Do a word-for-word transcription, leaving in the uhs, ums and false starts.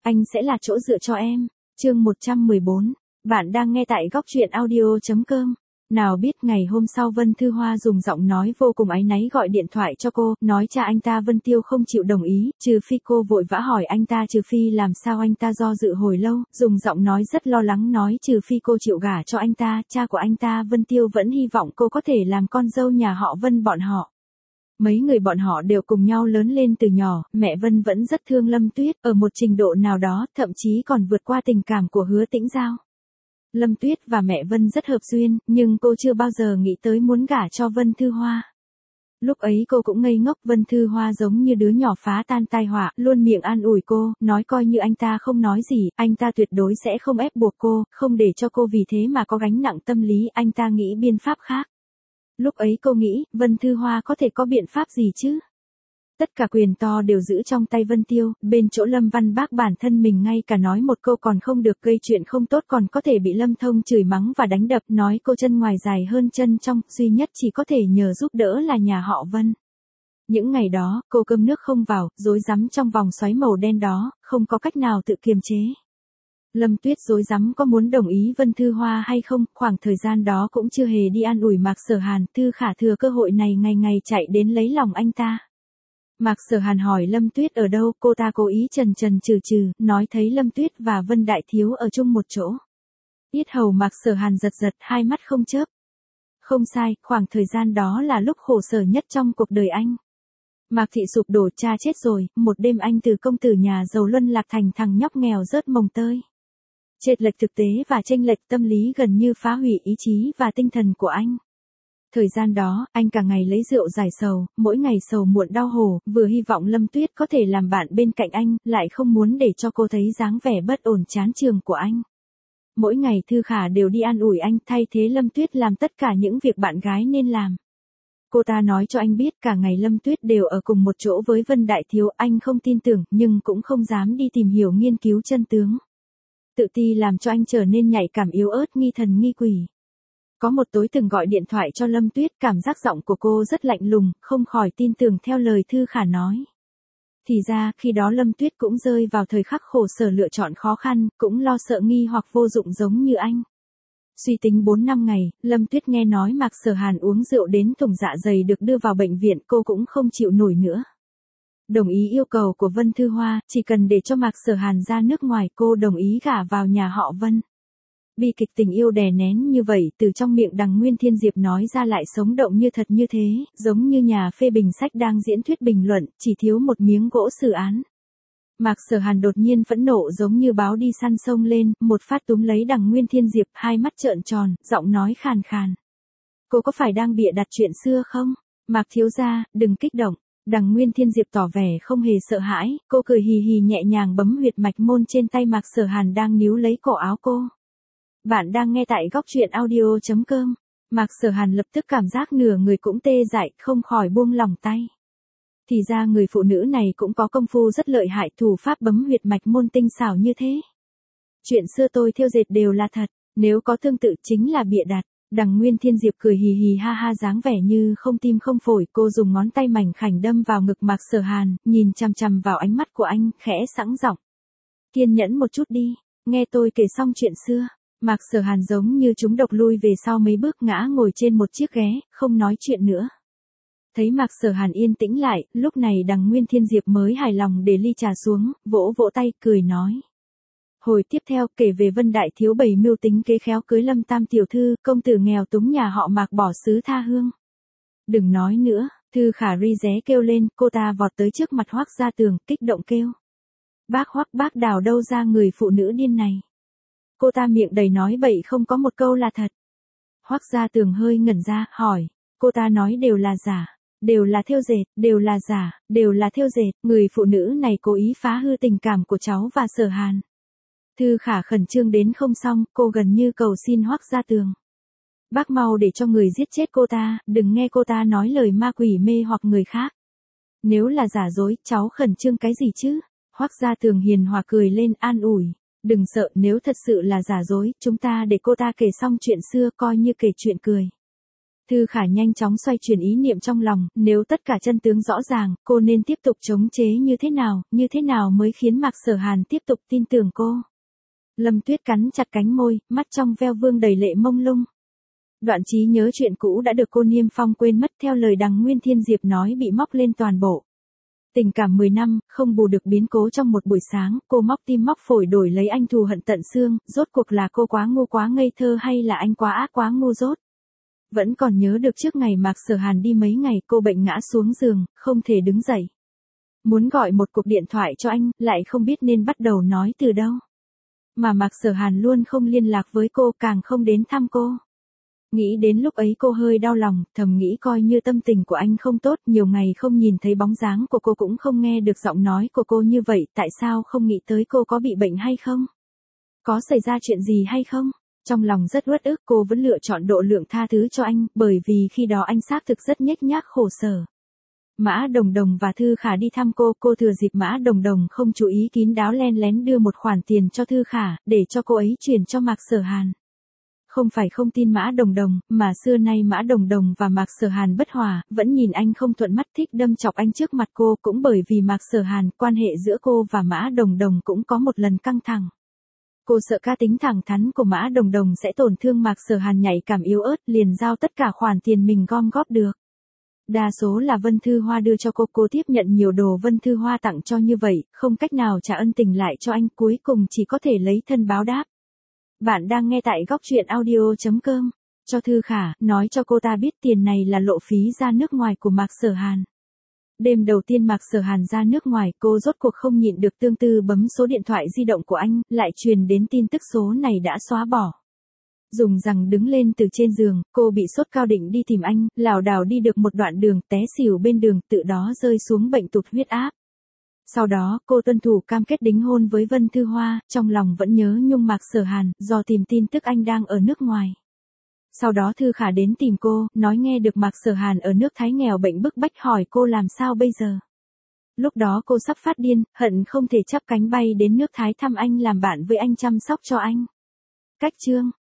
anh sẽ là chỗ dựa cho em. Chương một trăm mười bốn. Bạn đang nghe tại góc truyện audio chấm com. Nào biết ngày hôm sau Vân Thư Hoa dùng giọng nói vô cùng áy náy gọi điện thoại cho cô, nói cha anh ta Vân Tiêu không chịu đồng ý, trừ phi cô vội vã hỏi anh ta trừ phi làm sao anh ta do dự hồi lâu, dùng giọng nói rất lo lắng nói trừ phi cô chịu gả cho anh ta, cha của anh ta Vân Tiêu vẫn hy vọng cô có thể làm con dâu nhà họ Vân bọn họ. Mấy người bọn họ đều cùng nhau lớn lên từ nhỏ, mẹ Vân vẫn rất thương Lâm Tuyết, ở một trình độ nào đó, thậm chí còn vượt qua tình cảm của Hứa Tĩnh Giao. Lâm Tuyết và mẹ Vân rất hợp duyên, nhưng cô chưa bao giờ nghĩ tới muốn gả cho Vân Thư Hoa. Lúc ấy cô cũng ngây ngốc, Vân Thư Hoa giống như đứa nhỏ phá tan tai họa, luôn miệng an ủi cô, nói coi như anh ta không nói gì, anh ta tuyệt đối sẽ không ép buộc cô, không để cho cô vì thế mà có gánh nặng tâm lý, anh ta nghĩ biện pháp khác. Lúc ấy cô nghĩ, Vân Thư Hoa có thể có biện pháp gì chứ? Tất cả quyền to đều giữ trong tay Vân Tiêu, bên chỗ Lâm Văn Bác bản thân mình ngay cả nói một câu còn không được, gây chuyện không tốt còn có thể bị Lâm Thông chửi mắng và đánh đập, nói cô chân ngoài dài hơn chân trong, duy nhất chỉ có thể nhờ giúp đỡ là nhà họ Vân. Những ngày đó, cô cơm nước không vào, rối rắm trong vòng xoáy màu đen đó, không có cách nào tự kiềm chế. Lâm Tuyết rối rắm có muốn đồng ý Vân Thư Hoa hay không, khoảng thời gian đó cũng chưa hề đi an ủi Mạc Sở Hàn, Thư Khả thừa cơ hội này ngày ngày chạy đến lấy lòng anh ta. Mạc Sở Hàn hỏi Lâm Tuyết ở đâu, cô ta cố ý trần trần trừ trừ, nói thấy Lâm Tuyết và Vân Đại Thiếu ở chung một chỗ. Yết hầu Mạc Sở Hàn giật giật, hai mắt không chớp. Không sai, khoảng thời gian đó là lúc khổ sở nhất trong cuộc đời anh. Mạc Thị sụp đổ, cha chết rồi, một đêm anh từ công tử nhà giàu luân lạc thành thằng nhóc nghèo rớt mồng tơi. Chệch lệch thực tế và chênh lệch tâm lý gần như phá hủy ý chí và tinh thần của anh. Thời gian đó, anh cả ngày lấy rượu giải sầu, mỗi ngày sầu muộn đau hổ, vừa hy vọng Lâm Tuyết có thể làm bạn bên cạnh anh, lại không muốn để cho cô thấy dáng vẻ bất ổn chán trường của anh. Mỗi ngày Thư Khả đều đi an ủi anh, thay thế Lâm Tuyết làm tất cả những việc bạn gái nên làm. Cô ta nói cho anh biết cả ngày Lâm Tuyết đều ở cùng một chỗ với Vân Đại Thiếu, anh không tin tưởng, nhưng cũng không dám đi tìm hiểu nghiên cứu chân tướng. Tự ti làm cho anh trở nên nhạy cảm yếu ớt, nghi thần nghi quỷ. Có một tối từng gọi điện thoại cho Lâm Tuyết, cảm giác giọng của cô rất lạnh lùng, không khỏi tin tưởng theo lời Thư Khả nói. Thì ra, khi đó Lâm Tuyết cũng rơi vào thời khắc khổ sở lựa chọn khó khăn, cũng lo sợ nghi hoặc vô dụng giống như anh. Suy tính bốn năm ngày, Lâm Tuyết nghe nói Mạc Sở Hàn uống rượu đến thủng dạ dày được đưa vào bệnh viện, cô cũng không chịu nổi nữa. Đồng ý yêu cầu của Vân Thư Hoa, chỉ cần để cho Mạc Sở Hàn ra nước ngoài, cô đồng ý gả vào nhà họ Vân. Bi kịch tình yêu đè nén như vậy từ trong miệng Đằng Nguyên Thiên Diệp nói ra lại sống động như thật như thế, giống như nhà phê bình sách đang diễn thuyết bình luận, chỉ thiếu một miếng gỗ xử án. Mạc Sở Hàn đột nhiên phẫn nộ giống như báo đi săn sông lên, một phát túm lấy Đằng Nguyên Thiên Diệp, hai mắt trợn tròn, giọng nói khàn khàn. Cô có phải đang bịa đặt chuyện xưa không? Mạc thiếu gia, đừng kích động. Đằng Nguyên Thiên Diệp tỏ vẻ không hề sợ hãi, cô cười hì hì nhẹ nhàng bấm huyệt mạch môn trên tay Mạc Sở Hàn đang níu lấy cổ áo cô. Bạn đang nghe tại góc truyện audio chấm com. Mạc Sở Hàn lập tức cảm giác nửa người cũng tê dại, không khỏi buông lỏng tay. Thì ra người phụ nữ này cũng có công phu rất lợi hại, thủ pháp bấm huyệt mạch môn tinh xảo như thế. Chuyện xưa tôi thêu dệt đều là thật, nếu có tương tự chính là bịa đặt. Đằng Nguyên Thiên Diệp cười hì hì ha ha dáng vẻ như không tim không phổi, cô dùng ngón tay mảnh khảnh đâm vào ngực Mạc Sở Hàn, nhìn chằm chằm vào ánh mắt của anh, khẽ sẵn giọng. Kiên nhẫn một chút đi, nghe tôi kể xong chuyện xưa. Mạc Sở Hàn giống như trúng độc lui về sau mấy bước ngã ngồi trên một chiếc ghế, không nói chuyện nữa. Thấy Mạc Sở Hàn yên tĩnh lại, lúc này Đằng Nguyên Thiên Diệp mới hài lòng để ly trà xuống, vỗ vỗ tay, cười nói. Hồi tiếp theo kể về Vân Đại Thiếu bày mưu tính kế khéo cưới Lâm Tam tiểu thư, công tử nghèo túng nhà họ Mạc bỏ xứ tha hương. Đừng nói nữa, Thư Khả ri ré kêu lên, cô ta vọt tới trước mặt Hoắc Gia Tường, kích động kêu. Bác Hoắc, bác đào đâu ra người phụ nữ điên này. Cô ta miệng đầy nói bậy, không có một câu là thật. Hoắc Gia Tường hơi ngẩn ra, hỏi, cô ta nói đều là giả, đều là thêu dệt, đều là giả, đều là thêu dệt, người phụ nữ này cố ý phá hư tình cảm của cháu và Sở Hàn. Thư Khả khẩn trương đến không xong, cô gần như cầu xin Hoắc Gia Tường. Bác mau để cho người giết chết cô ta, đừng nghe cô ta nói lời ma quỷ mê hoặc người khác. Nếu là giả dối, cháu khẩn trương cái gì chứ? Hoắc Gia Tường hiền hòa cười lên an ủi. Đừng sợ, nếu thật sự là giả dối, chúng ta để cô ta kể xong chuyện xưa coi như kể chuyện cười. Thư Khả nhanh chóng xoay chuyển ý niệm trong lòng, nếu tất cả chân tướng rõ ràng, cô nên tiếp tục chống chế như thế nào, như thế nào mới khiến Mạc Sở Hàn tiếp tục tin tưởng cô. Lâm Tuyết cắn chặt cánh môi, mắt trong veo vương đầy lệ mông lung. Đoạn trí nhớ chuyện cũ đã được cô niêm phong quên mất, theo lời đằng Nguyên Thiên Diệp nói bị móc lên toàn bộ. Tình cảm mười năm, không bù được biến cố trong một buổi sáng, cô móc tim móc phổi đổi lấy anh thù hận tận xương, rốt cuộc là cô quá ngu quá ngây thơ hay là anh quá ác quá ngu dốt. Vẫn còn nhớ được trước ngày Mạc Sở Hàn đi mấy ngày cô bệnh ngã xuống giường, không thể đứng dậy. Muốn gọi một cuộc điện thoại cho anh, lại không biết nên bắt đầu nói từ đâu. Mà Mạc Sở Hàn luôn không liên lạc với cô, càng không đến thăm cô. Nghĩ đến lúc ấy cô hơi đau lòng, thầm nghĩ coi như tâm tình của anh không tốt, nhiều ngày không nhìn thấy bóng dáng của cô cũng không nghe được giọng nói của cô như vậy, tại sao không nghĩ tới cô có bị bệnh hay không? Có xảy ra chuyện gì hay không? Trong lòng rất uất ức, cô vẫn lựa chọn độ lượng tha thứ cho anh, bởi vì khi đó anh xác thực rất nhếch nhác khổ sở. Mã Đồng Đồng và Thư Khả đi thăm cô, cô thừa dịp Mã Đồng Đồng không chú ý kín đáo len lén đưa một khoản tiền cho Thư Khả, để cho cô ấy chuyển cho Mạc Sở Hàn. Không phải không tin Mã Đồng Đồng, mà xưa nay Mã Đồng Đồng và Mạc Sở Hàn bất hòa, vẫn nhìn anh không thuận mắt, thích đâm chọc anh trước mặt cô, cũng bởi vì Mạc Sở Hàn, quan hệ giữa cô và Mã Đồng Đồng cũng có một lần căng thẳng. Cô sợ cá tính thẳng thắn của Mã Đồng Đồng sẽ tổn thương Mạc Sở Hàn nhạy cảm yếu ớt, liền giao tất cả khoản tiền mình gom góp được. Đa số là Vân Thư Hoa đưa cho cô, cô tiếp nhận nhiều đồ Vân Thư Hoa tặng cho như vậy, không cách nào trả ân tình lại cho anh, cuối cùng chỉ có thể lấy thân báo đáp. Bạn đang nghe tại góc truyện audio chấm com. Cho Thư Khả, nói cho cô ta biết tiền này là lộ phí ra nước ngoài của Mạc Sở Hàn. Đêm đầu tiên Mạc Sở Hàn ra nước ngoài, cô rốt cuộc không nhịn được tương tư bấm số điện thoại di động của anh, lại truyền đến tin tức số này đã xóa bỏ. Dùng rằng đứng lên từ trên giường, cô bị sốt cao định đi tìm anh, lảo đảo đi được một đoạn đường, té xỉu bên đường, tự đó rơi xuống bệnh tụt huyết áp. Sau đó, cô tuân thủ cam kết đính hôn với Vân Thư Hoa, trong lòng vẫn nhớ nhung Mạc Sở Hàn, do tìm tin tức anh đang ở nước ngoài. Sau đó Thư Khả đến tìm cô, nói nghe được Mạc Sở Hàn ở nước Thái nghèo bệnh bức bách, hỏi cô làm sao bây giờ. Lúc đó cô sắp phát điên, hận không thể chắp cánh bay đến nước Thái thăm anh, làm bạn với anh, chăm sóc cho anh. Cách chương